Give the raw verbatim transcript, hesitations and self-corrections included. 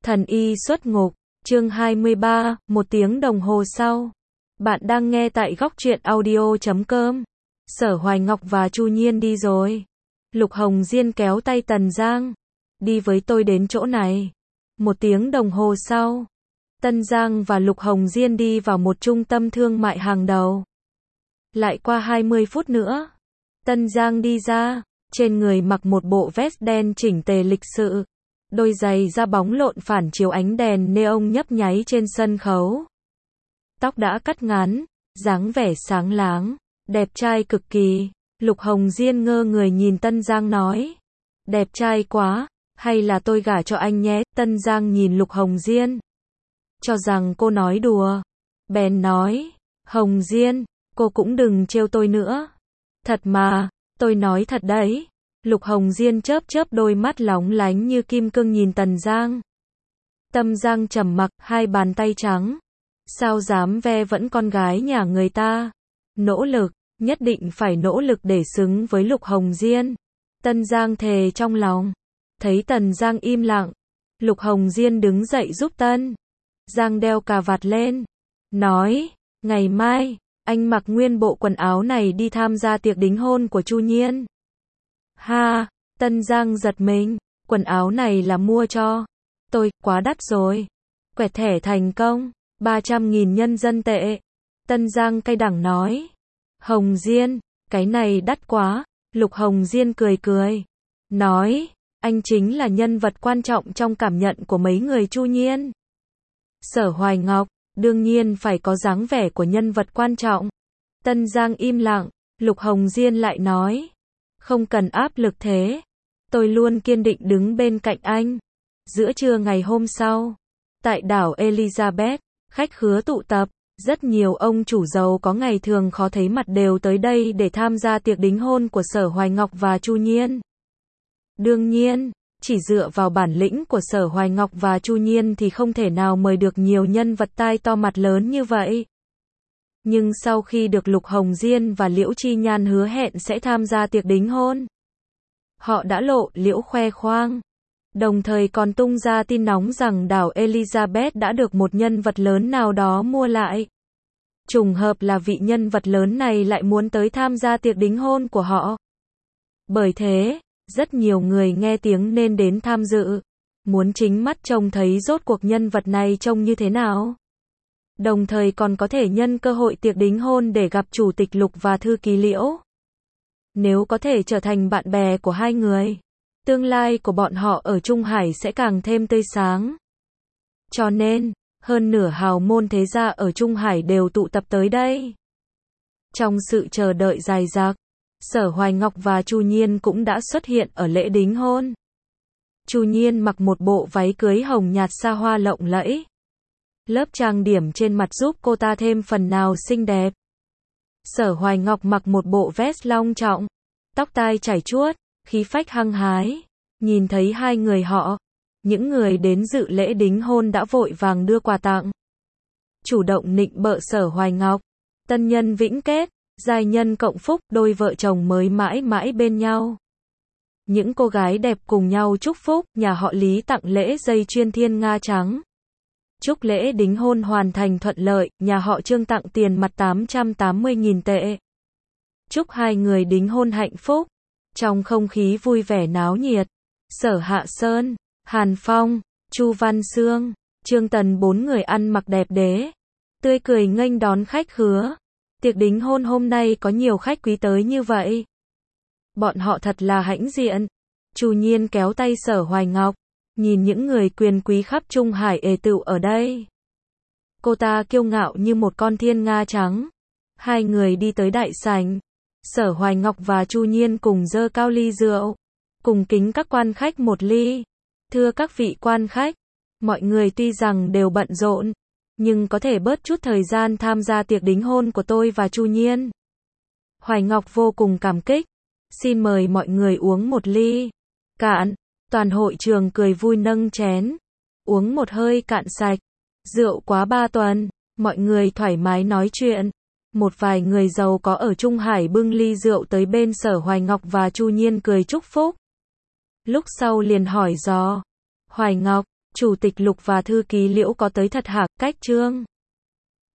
Thần y xuất ngục, chương hai mươi ba, một tiếng đồng hồ sau. Bạn đang nghe tại góc truyện audio chấm com. Sở Hoài Ngọc và Chu Nhiên đi rồi. Lục Hồng Diên kéo tay Tần Giang. Đi với tôi đến chỗ này. Một tiếng đồng hồ sau. Tân Giang và Lục Hồng Diên đi vào một trung tâm thương mại hàng đầu. Lại qua hai mươi phút nữa. Tân Giang đi ra. Trên người mặc một bộ vest đen chỉnh tề lịch sự. Đôi giày da bóng lộn phản chiếu ánh đèn neon nhấp nháy trên sân khấu. Tóc đã cắt ngắn, dáng vẻ sáng láng, đẹp trai cực kỳ. Lục Hồng Diên ngơ người nhìn Tân Giang nói. Đẹp trai quá, hay là tôi gả cho anh nhé. Tân Giang nhìn Lục Hồng Diên. Cho rằng cô nói đùa. Bèn nói, Hồng Diên, cô cũng đừng trêu tôi nữa. Thật mà, tôi nói thật đấy. Lục Hồng Diên chớp chớp đôi mắt lóng lánh như kim cương nhìn Tần Giang. Tâm Giang trầm mặc, hai bàn tay trắng. Sao dám ve vẫn con gái nhà người ta. Nỗ lực, nhất định phải nỗ lực để xứng với Lục Hồng Diên. Tân Giang thề trong lòng. Thấy Tần Giang im lặng. Lục Hồng Diên đứng dậy giúp Tân Giang đeo cà vạt lên. Nói, ngày mai, anh mặc nguyên bộ quần áo này đi tham gia tiệc đính hôn của Chu Nhiên. Ha, Tân Giang giật mình, quần áo này là mua cho tôi, quá đắt rồi. Quẹt thẻ thành công, ba trăm nghìn nhân dân tệ. Tân Giang cay đắng nói. Hồng Diên, cái này đắt quá. Lục Hồng Diên cười cười. Nói, anh chính là nhân vật quan trọng trong cảm nhận của mấy người Chu Nhiên. Sở Hoài Ngọc, đương nhiên phải có dáng vẻ của nhân vật quan trọng. Tân Giang im lặng, Lục Hồng Diên lại nói. Không cần áp lực thế. Tôi luôn kiên định đứng bên cạnh anh. Giữa trưa ngày hôm sau, tại đảo Elizabeth, khách khứa tụ tập, rất nhiều ông chủ giàu có ngày thường khó thấy mặt đều tới đây để tham gia tiệc đính hôn của Sở Hoài Ngọc và Chu Nhiên. Đương nhiên, chỉ dựa vào bản lĩnh của Sở Hoài Ngọc và Chu Nhiên thì không thể nào mời được nhiều nhân vật tai to mặt lớn như vậy. Nhưng sau khi được Lục Hồng Diên và Liễu Chi Nhan hứa hẹn sẽ tham gia tiệc đính hôn, họ đã lộ liễu khoe khoang. Đồng thời còn tung ra tin nóng rằng đảo Elizabeth đã được một nhân vật lớn nào đó mua lại. Trùng hợp là vị nhân vật lớn này lại muốn tới tham gia tiệc đính hôn của họ. Bởi thế, rất nhiều người nghe tiếng nên đến tham dự, muốn chính mắt trông thấy rốt cuộc nhân vật này trông như thế nào. Đồng thời còn có thể nhân cơ hội tiệc đính hôn để gặp chủ tịch Lục và thư ký Liễu. Nếu có thể trở thành bạn bè của hai người, tương lai của bọn họ ở Trung Hải sẽ càng thêm tươi sáng. Cho nên, hơn nửa hào môn thế gia ở Trung Hải đều tụ tập tới đây. Trong sự chờ đợi dài dặc, Sở Hoài Ngọc và Chu Nhiên cũng đã xuất hiện ở lễ đính hôn. Chu Nhiên mặc một bộ váy cưới hồng nhạt xa hoa lộng lẫy. Lớp trang điểm trên mặt giúp cô ta thêm phần nào xinh đẹp. Sở Hoài Ngọc mặc một bộ vest long trọng, tóc tai chảy chuốt, khí phách hăng hái. Nhìn thấy hai người họ, những người đến dự lễ đính hôn đã vội vàng đưa quà tặng. Chủ động nịnh bợ Sở Hoài Ngọc. Tân nhân vĩnh kết, giai nhân cộng phúc, đôi vợ chồng mới mãi mãi bên nhau. Những cô gái đẹp cùng nhau chúc phúc, nhà họ Lý tặng lễ dây chuyền thiên nga trắng. Chúc lễ đính hôn hoàn thành thuận lợi, nhà họ Trương tặng tiền mặt tám trăm tám mươi nghìn tệ. Chúc hai người đính hôn hạnh phúc. Trong không khí vui vẻ náo nhiệt, Sở Hạ Sơn, Hàn Phong, Chu Văn Xương, Trương Tần bốn người ăn mặc đẹp đẽ, tươi cười nghênh đón khách khứa. Tiệc đính hôn hôm nay có nhiều khách quý tới như vậy. Bọn họ thật là hãnh diện. Chu Nhiên kéo tay Sở Hoài Ngọc, nhìn những người quyền quý khắp Trung Hải ề tựu ở đây. Cô ta kiêu ngạo như một con thiên nga trắng. Hai người đi tới đại sảnh. Sở Hoài Ngọc và Chu Nhiên cùng dơ cao ly rượu, cùng kính các quan khách một ly. Thưa các vị quan khách, mọi người tuy rằng đều bận rộn, nhưng có thể bớt chút thời gian tham gia tiệc đính hôn của tôi và Chu Nhiên. Hoài Ngọc vô cùng cảm kích. Xin mời mọi người uống một ly. Cạn. Toàn hội trường cười vui nâng chén. Uống một hơi cạn sạch. Rượu quá ba tuần. Mọi người thoải mái nói chuyện. Một vài người giàu có ở Trung Hải bưng ly rượu tới bên Sở Hoài Ngọc và Chu Nhiên cười chúc phúc. Lúc sau liền hỏi dò. Hoài Ngọc, Chủ tịch Lục và thư ký Liễu có tới thật hả? Cách Trương